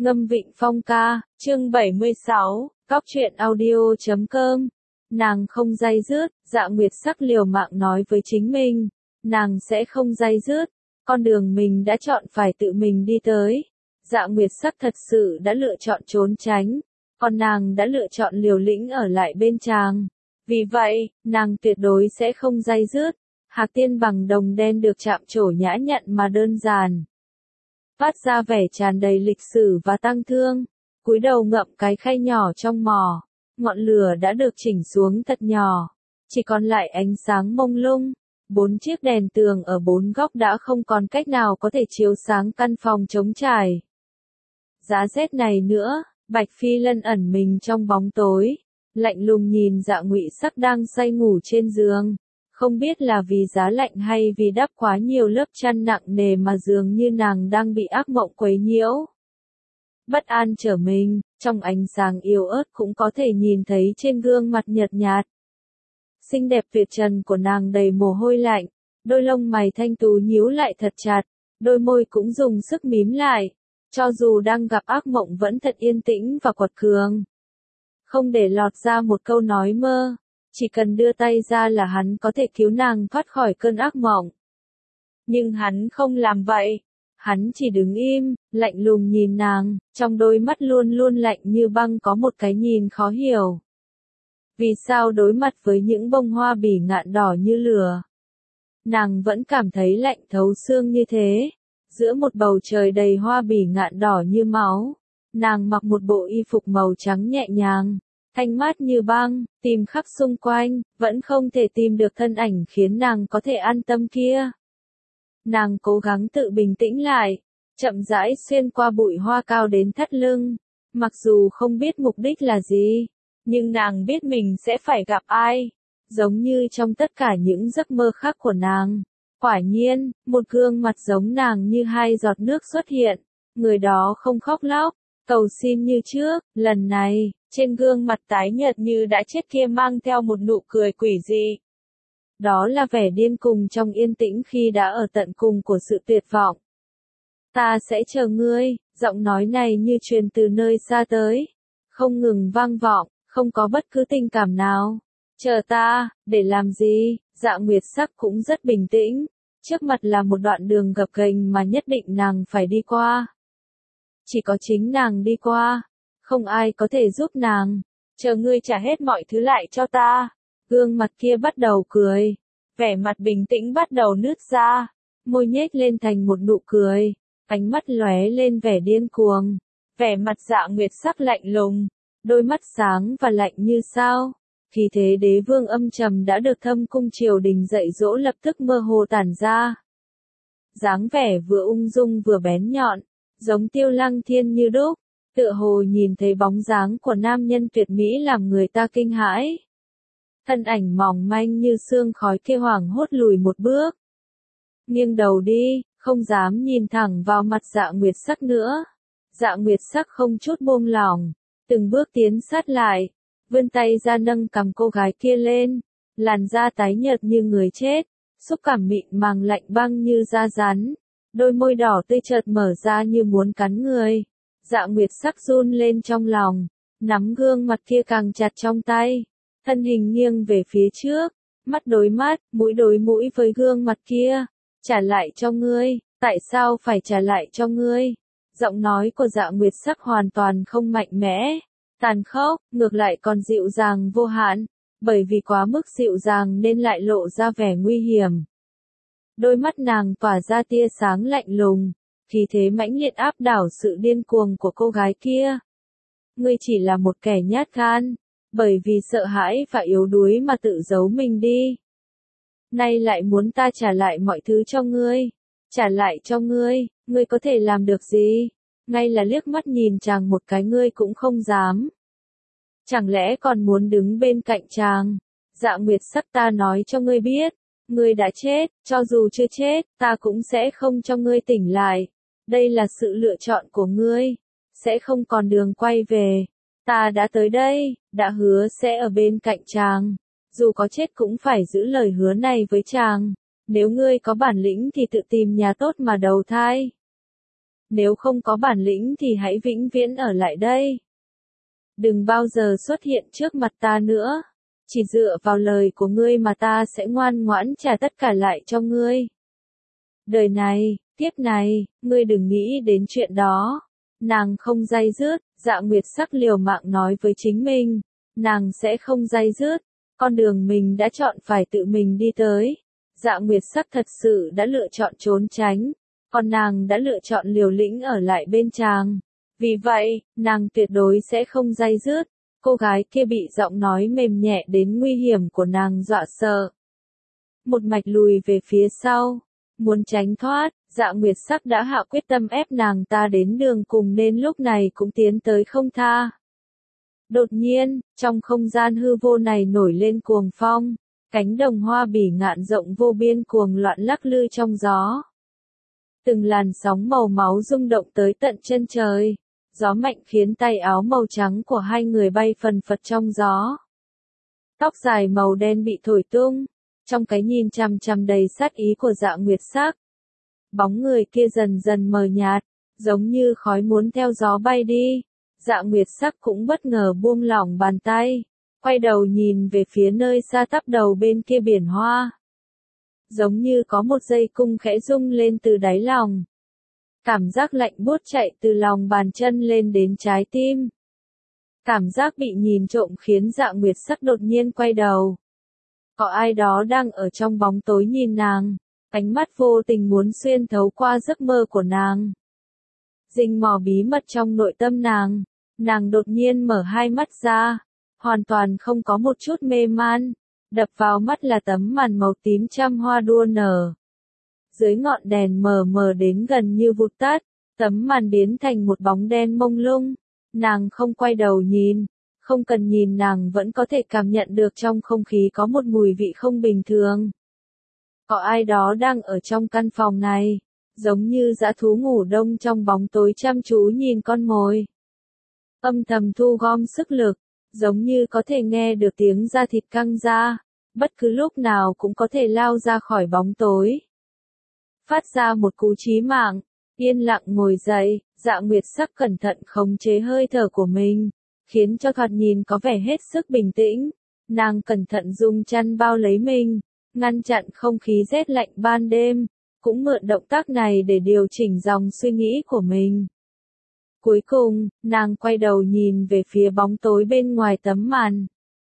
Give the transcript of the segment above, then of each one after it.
Ngâm Vịnh Phong ca, chương 76, Cóc truyện audio.com. Nàng không day dứt, Dạ Nguyệt Sắc liều mạng nói với chính mình, nàng sẽ không day dứt, con đường mình đã chọn phải tự mình đi tới. Dạ Nguyệt Sắc thật sự đã lựa chọn trốn tránh, còn nàng đã lựa chọn liều lĩnh ở lại bên chàng. Vì vậy, nàng tuyệt đối sẽ không day dứt. Hạc Tiên bằng đồng đen được chạm trổ nhã nhặn mà đơn giản, phát ra vẻ tràn đầy lịch sử và tang thương. Cúi đầu ngậm cái khay nhỏ trong mỏ, ngọn lửa đã được chỉnh xuống thật nhỏ, chỉ còn lại ánh sáng mông lung. 4 chiếc đèn tường ở 4 góc đã không còn cách nào có thể chiếu sáng căn phòng trống trải. Giá rét này nữa, Bạch Phi Lân ẩn mình trong bóng tối, lạnh lùng nhìn Dạ Ngụy Sắc đang say ngủ trên giường. Không biết là vì giá lạnh hay vì đắp quá nhiều lớp chăn nặng nề mà dường như nàng đang bị ác mộng quấy nhiễu. Bất an trở mình, trong ánh sáng yếu ớt cũng có thể nhìn thấy trên gương mặt nhợt nhạt. Xinh đẹp tuyệt trần của nàng đầy mồ hôi lạnh, đôi lông mày thanh tú nhíu lại thật chặt, đôi môi cũng dùng sức mím lại, cho dù đang gặp ác mộng vẫn thật yên tĩnh và quật cường. Không để lọt ra một câu nói mơ. Chỉ cần đưa tay ra là hắn có thể cứu nàng thoát khỏi cơn ác mộng. Nhưng hắn không làm vậy. Hắn chỉ đứng im, lạnh lùng nhìn nàng, trong đôi mắt luôn luôn lạnh như băng có một cái nhìn khó hiểu. Vì sao đối mặt với những bông hoa bỉ ngạn đỏ như lửa, nàng vẫn cảm thấy lạnh thấu xương như thế? Giữa một bầu trời đầy hoa bỉ ngạn đỏ như máu, nàng mặc một bộ y phục màu trắng nhẹ nhàng, thanh mát như băng, tìm khắp xung quanh, vẫn không thể tìm được thân ảnh khiến nàng có thể an tâm kia. Nàng cố gắng tự bình tĩnh lại, chậm rãi xuyên qua bụi hoa cao đến thắt lưng. Mặc dù không biết mục đích là gì, nhưng nàng biết mình sẽ phải gặp ai. Giống như trong tất cả những giấc mơ khác của nàng. Quả nhiên, một gương mặt giống nàng như hai giọt nước xuất hiện. Người đó không khóc lóc, cầu xin như trước, lần này, trên gương mặt tái nhợt như đã chết kia mang theo một nụ cười quỷ dị. Đó là vẻ điên cùng trong yên tĩnh khi đã ở tận cùng của sự tuyệt vọng. Ta sẽ chờ ngươi, giọng nói này như truyền từ nơi xa tới, không ngừng vang vọng, không có bất cứ tình cảm nào. Chờ ta, để làm gì? Dạ Nguyệt Sắc cũng rất bình tĩnh, trước mặt là một đoạn đường gập ghềnh mà nhất định nàng phải đi qua. Chỉ có chính nàng đi qua, không ai có thể giúp nàng. Chờ ngươi trả hết mọi thứ lại cho ta. Gương mặt kia bắt đầu cười, vẻ mặt bình tĩnh bắt đầu nứt ra, môi nhếch lên thành một nụ cười, ánh mắt lóe lên vẻ điên cuồng, vẻ mặt Dạ Nguyệt Sắc lạnh lùng, đôi mắt sáng và lạnh như sao. Khí thế đế vương âm trầm đã được Thâm cung triều đình dạy dỗ lập tức mơ hồ tản ra. Dáng vẻ vừa ung dung vừa bén nhọn, giống Tiêu Lăng Thiên như đúc, tựa hồ nhìn thấy bóng dáng của nam nhân tuyệt mỹ làm người ta kinh hãi. Thân ảnh mỏng manh như sương khói kia hoảng hốt lùi một bước. Nghiêng đầu đi, không dám nhìn thẳng vào mặt Dạ Nguyệt Sắc nữa. Dạ Nguyệt Sắc không chút buông lỏng, từng bước tiến sát lại, vươn tay ra nâng cằm cô gái kia lên, làn da tái nhợt như người chết, xúc cảm mịn màng lạnh băng như da rắn, đôi môi đỏ tươi chợt mở ra như muốn cắn người. Dạ Nguyệt Sắc run lên trong lòng, nắm gương mặt kia càng chặt trong tay, thân hình nghiêng về phía trước, mắt đối mắt, mũi đối mũi với gương mặt kia. Trả lại cho ngươi, tại sao phải trả lại cho ngươi? Giọng nói của Dạ Nguyệt Sắc hoàn toàn không mạnh mẽ, tàn khốc, ngược lại còn dịu dàng vô hạn, bởi vì quá mức dịu dàng nên lại lộ ra vẻ nguy hiểm. Đôi mắt nàng tỏa ra tia sáng lạnh lùng, khí thế mãnh liệt áp đảo sự điên cuồng của cô gái kia. Ngươi chỉ là một kẻ nhát gan, bởi vì sợ hãi và yếu đuối mà tự giấu mình đi. Nay lại muốn ta trả lại mọi thứ cho ngươi. Trả lại cho ngươi, ngươi có thể làm được gì? Ngay là liếc mắt nhìn chàng một cái ngươi cũng không dám. Chẳng lẽ còn muốn đứng bên cạnh chàng? Dạ Nguyệt Sắc, ta nói cho ngươi biết, ngươi đã chết, cho dù chưa chết, ta cũng sẽ không cho ngươi tỉnh lại. Đây là sự lựa chọn của ngươi, sẽ không còn đường quay về. Ta đã tới đây, đã hứa sẽ ở bên cạnh chàng, dù có chết cũng phải giữ lời hứa này với chàng. Nếu ngươi có bản lĩnh thì tự tìm nhà tốt mà đầu thai. Nếu không có bản lĩnh thì hãy vĩnh viễn ở lại đây. Đừng bao giờ xuất hiện trước mặt ta nữa. Chỉ dựa vào lời của ngươi mà ta sẽ ngoan ngoãn trả tất cả lại cho ngươi. Đời này, kiếp này, ngươi đừng nghĩ đến chuyện đó. Nàng không day dứt, Dạ Nguyệt Sắc liều mạng nói với chính mình. Nàng sẽ không day dứt. Con đường mình đã chọn phải tự mình đi tới. Dạ Nguyệt Sắc thật sự đã lựa chọn trốn tránh. Còn nàng đã lựa chọn liều lĩnh ở lại bên chàng. Vì vậy, nàng tuyệt đối sẽ không day dứt. Cô gái kia bị giọng nói mềm nhẹ đến nguy hiểm của nàng dọa sợ. Một mạch lùi về phía sau. Muốn tránh thoát, Dạ Nguyệt Sắc đã hạ quyết tâm ép nàng ta đến đường cùng nên lúc này cũng tiến tới không tha. Đột nhiên, trong không gian hư vô này nổi lên cuồng phong. Cánh đồng hoa bỉ ngạn rộng vô biên cuồng loạn lắc lư trong gió. Từng làn sóng màu máu rung động tới tận chân trời. Gió mạnh khiến tay áo màu trắng của hai người bay phần phật trong gió. Tóc dài màu đen bị thổi tung. Trong cái nhìn chằm chằm đầy sát ý của Dạ Nguyệt Sắc. Bóng người kia dần dần mờ nhạt, giống như khói muốn theo gió bay đi. Dạ Nguyệt Sắc cũng bất ngờ buông lỏng bàn tay. Quay đầu nhìn về phía nơi xa tắp đầu bên kia biển hoa. Giống như có một dây cung khẽ rung lên từ đáy lòng. Cảm giác lạnh buốt chạy từ lòng bàn chân lên đến trái tim. Cảm giác bị nhìn trộm khiến Dạ Nguyệt Sắc đột nhiên quay đầu. Có ai đó đang ở trong bóng tối nhìn nàng, ánh mắt vô tình muốn xuyên thấu qua giấc mơ của nàng. Rình mò bí mật trong nội tâm nàng đột nhiên mở hai mắt ra, hoàn toàn không có một chút mê man, đập vào mắt là tấm màn màu tím trăm hoa đua nở. Dưới ngọn đèn mờ mờ đến gần như vụt tắt, tấm màn biến thành một bóng đen mông lung, nàng không quay đầu nhìn. Không cần nhìn nàng vẫn có thể cảm nhận được trong không khí có một mùi vị không bình thường. Có ai đó đang ở trong căn phòng này, giống như dã thú ngủ đông trong bóng tối chăm chú nhìn con mồi. Âm thầm thu gom sức lực, giống như có thể nghe được tiếng da thịt căng ra, bất cứ lúc nào cũng có thể lao ra khỏi bóng tối. Phát ra một cú chí mạng, yên lặng ngồi dậy, Dạ Nguyệt Sắc cẩn thận khống chế hơi thở của mình. Khiến cho thoạt nhìn có vẻ hết sức bình tĩnh. Nàng cẩn thận dùng chăn bao lấy mình, ngăn chặn không khí rét lạnh ban đêm, cũng mượn động tác này để điều chỉnh dòng suy nghĩ của mình. Cuối cùng, nàng quay đầu nhìn về phía bóng tối bên ngoài tấm màn.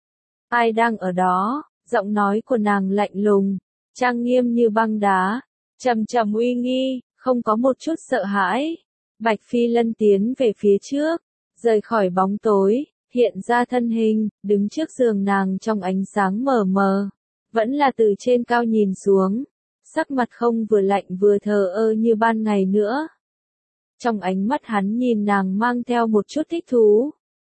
Ai đang ở đó? Giọng nói của nàng lạnh lùng, trang nghiêm như băng đá, trầm trầm uy nghi, không có một chút sợ hãi. Bạch Phi Lân tiến về phía trước. Rời khỏi bóng tối, hiện ra thân hình, đứng trước giường nàng trong ánh sáng mờ mờ. Vẫn là từ trên cao nhìn xuống. Sắc mặt không vừa lạnh vừa thờ ơ như ban ngày nữa. Trong ánh mắt hắn nhìn nàng mang theo một chút thích thú.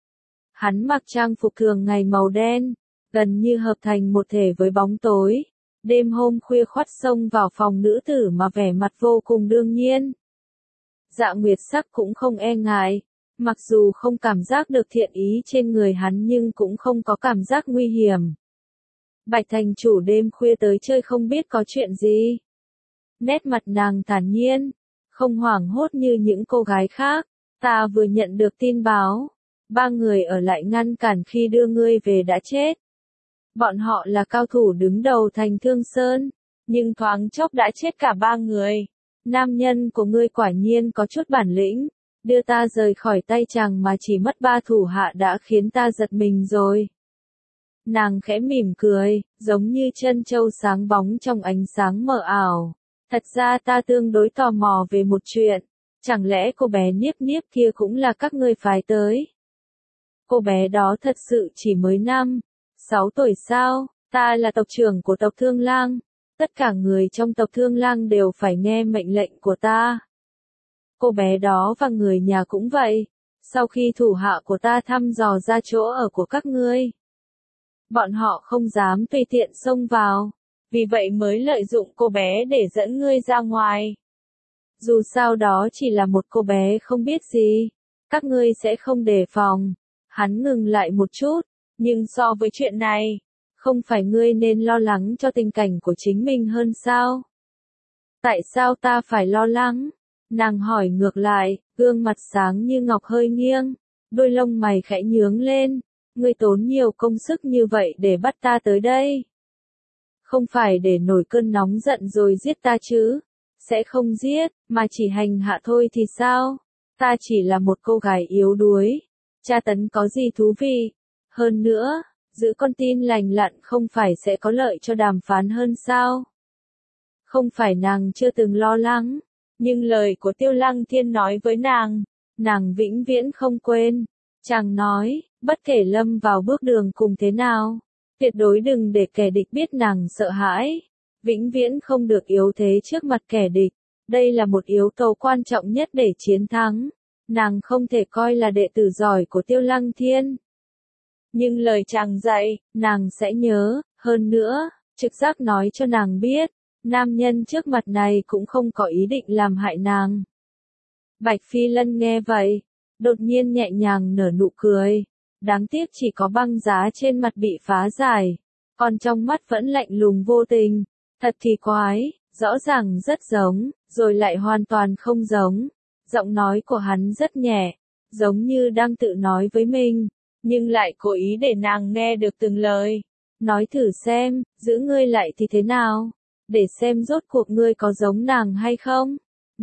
Hắn mặc trang phục thường ngày màu đen, gần như hợp thành một thể với bóng tối. Đêm hôm khuya khoắt xông vào phòng nữ tử mà vẻ mặt vô cùng đương nhiên. Dạ Nguyệt Sắc cũng không e ngại. Mặc dù không cảm giác được thiện ý trên người hắn nhưng cũng không có cảm giác nguy hiểm. Bạch thành chủ đêm khuya tới chơi không biết có chuyện gì. Nét mặt nàng thản nhiên, không hoảng hốt như những cô gái khác. Ta vừa nhận được tin báo, 3 người ở lại ngăn cản khi đưa ngươi về đã chết. Bọn họ là cao thủ đứng đầu thành Thương Sơn, nhưng thoáng chốc đã chết cả 3 người. Nam nhân của ngươi quả nhiên có chút bản lĩnh. Đưa ta rời khỏi tay chàng mà chỉ mất 3 thủ hạ đã khiến ta giật mình rồi. Nàng khẽ mỉm cười, giống như chân châu sáng bóng trong ánh sáng mờ ảo. Thật ra ta tương đối tò mò về một chuyện. Chẳng lẽ cô bé Niếp Niếp kia cũng là các ngươi phái tới? Cô bé đó thật sự chỉ mới 6 tuổi sao? Ta là tộc trưởng của tộc Thương Lang. Tất cả người trong tộc Thương Lang đều phải nghe mệnh lệnh của ta. Cô bé đó và người nhà cũng vậy. Sau khi thủ hạ của ta thăm dò ra chỗ ở của các ngươi, bọn họ không dám tùy tiện xông vào. Vì vậy mới lợi dụng cô bé để dẫn ngươi ra ngoài. Dù sao đó chỉ là một cô bé không biết gì. Các ngươi sẽ không đề phòng. Hắn ngừng lại một chút. Nhưng so với chuyện này, không phải ngươi nên lo lắng cho tình cảnh của chính mình hơn sao? Tại sao ta phải lo lắng? Nàng hỏi ngược lại, gương mặt sáng như ngọc hơi nghiêng, đôi lông mày khẽ nhướng lên, ngươi tốn nhiều công sức như vậy để bắt ta tới đây. Không phải để nổi cơn nóng giận rồi giết ta chứ? Sẽ không giết, mà chỉ hành hạ thôi thì sao? Ta chỉ là một cô gái yếu đuối. Tra tấn có gì thú vị? Hơn nữa, giữ con tin lành lặn không phải sẽ có lợi cho đàm phán hơn sao? Không phải nàng chưa từng lo lắng, nhưng lời của Tiêu Lăng Thiên nói với nàng vĩnh viễn không quên. Chàng nói, bất kể lâm vào bước đường cùng thế nào, tuyệt đối đừng để kẻ địch biết nàng sợ hãi, vĩnh viễn không được yếu thế trước mặt kẻ địch. Đây là một yếu tố quan trọng nhất để chiến thắng. Nàng không thể coi là đệ tử giỏi của Tiêu Lăng Thiên. Nhưng lời chàng dạy, nàng sẽ nhớ, hơn nữa, trực giác nói cho nàng biết, nam nhân trước mặt này cũng không có ý định làm hại nàng. Bạch Phi Lân nghe vậy, đột nhiên nhẹ nhàng nở nụ cười. Đáng tiếc chỉ có băng giá trên mặt bị phá giải, còn trong mắt vẫn lạnh lùng vô tình. Thật kỳ quái, rõ ràng rất giống, rồi lại hoàn toàn không giống. Giọng nói của hắn rất nhẹ, giống như đang tự nói với mình, nhưng lại cố ý để nàng nghe được từng lời. Nói thử xem, giữ ngươi lại thì thế nào? Để xem rốt cuộc ngươi có giống nàng hay không?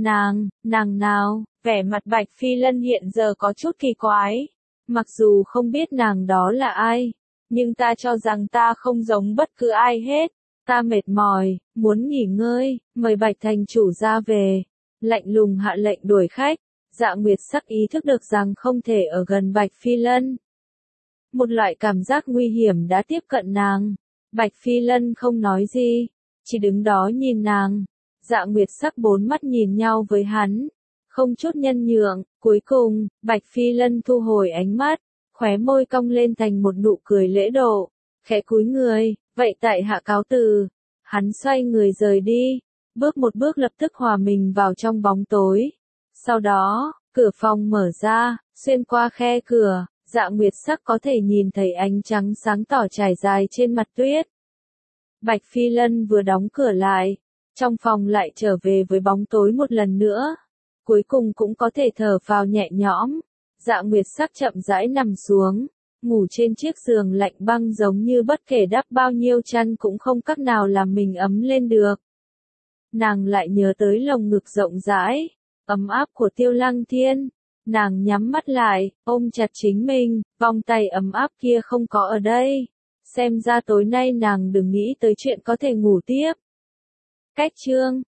Nàng nào? Vẻ mặt Bạch Phi Lân hiện giờ có chút kỳ quái. Mặc dù không biết nàng đó là ai, nhưng ta cho rằng ta không giống bất cứ ai hết. Ta mệt mỏi, muốn nghỉ ngơi, mời Bạch thành chủ ra về. Lạnh lùng hạ lệnh đuổi khách. Dạ Nguyệt Sắc ý thức được rằng không thể ở gần Bạch Phi Lân. Một loại cảm giác nguy hiểm đã tiếp cận nàng. Bạch Phi Lân không nói gì, chỉ đứng đó nhìn nàng. Dạ Nguyệt Sắc bốn mắt nhìn nhau với hắn, không chút nhân nhượng. Cuối cùng, Bạch Phi Lân thu hồi ánh mắt, khóe môi cong lên thành một nụ cười lễ độ, khẽ cúi người, vậy tại hạ cáo từ. Hắn xoay người rời đi, bước một bước lập tức hòa mình vào trong bóng tối. Sau đó, cửa phòng mở ra, xuyên qua khe cửa, Dạ Nguyệt Sắc có thể nhìn thấy ánh trắng sáng tỏ trải dài trên mặt tuyết. Bạch Phi Lân vừa đóng cửa lại, trong phòng lại trở về với bóng tối một lần nữa. Cuối cùng cũng có thể thở phào nhẹ nhõm. Dạ Nguyệt Sắc chậm rãi nằm xuống, ngủ trên chiếc giường lạnh băng giống như bất kể đắp bao nhiêu chăn cũng không cách nào làm mình ấm lên được. Nàng lại nhớ tới lồng ngực rộng rãi, ấm áp của Tiêu Lăng Thiên. Nàng nhắm mắt lại, ôm chặt chính mình, vòng tay ấm áp kia không có ở đây. Xem ra tối nay nàng đừng nghĩ tới chuyện có thể ngủ tiếp. Cách chương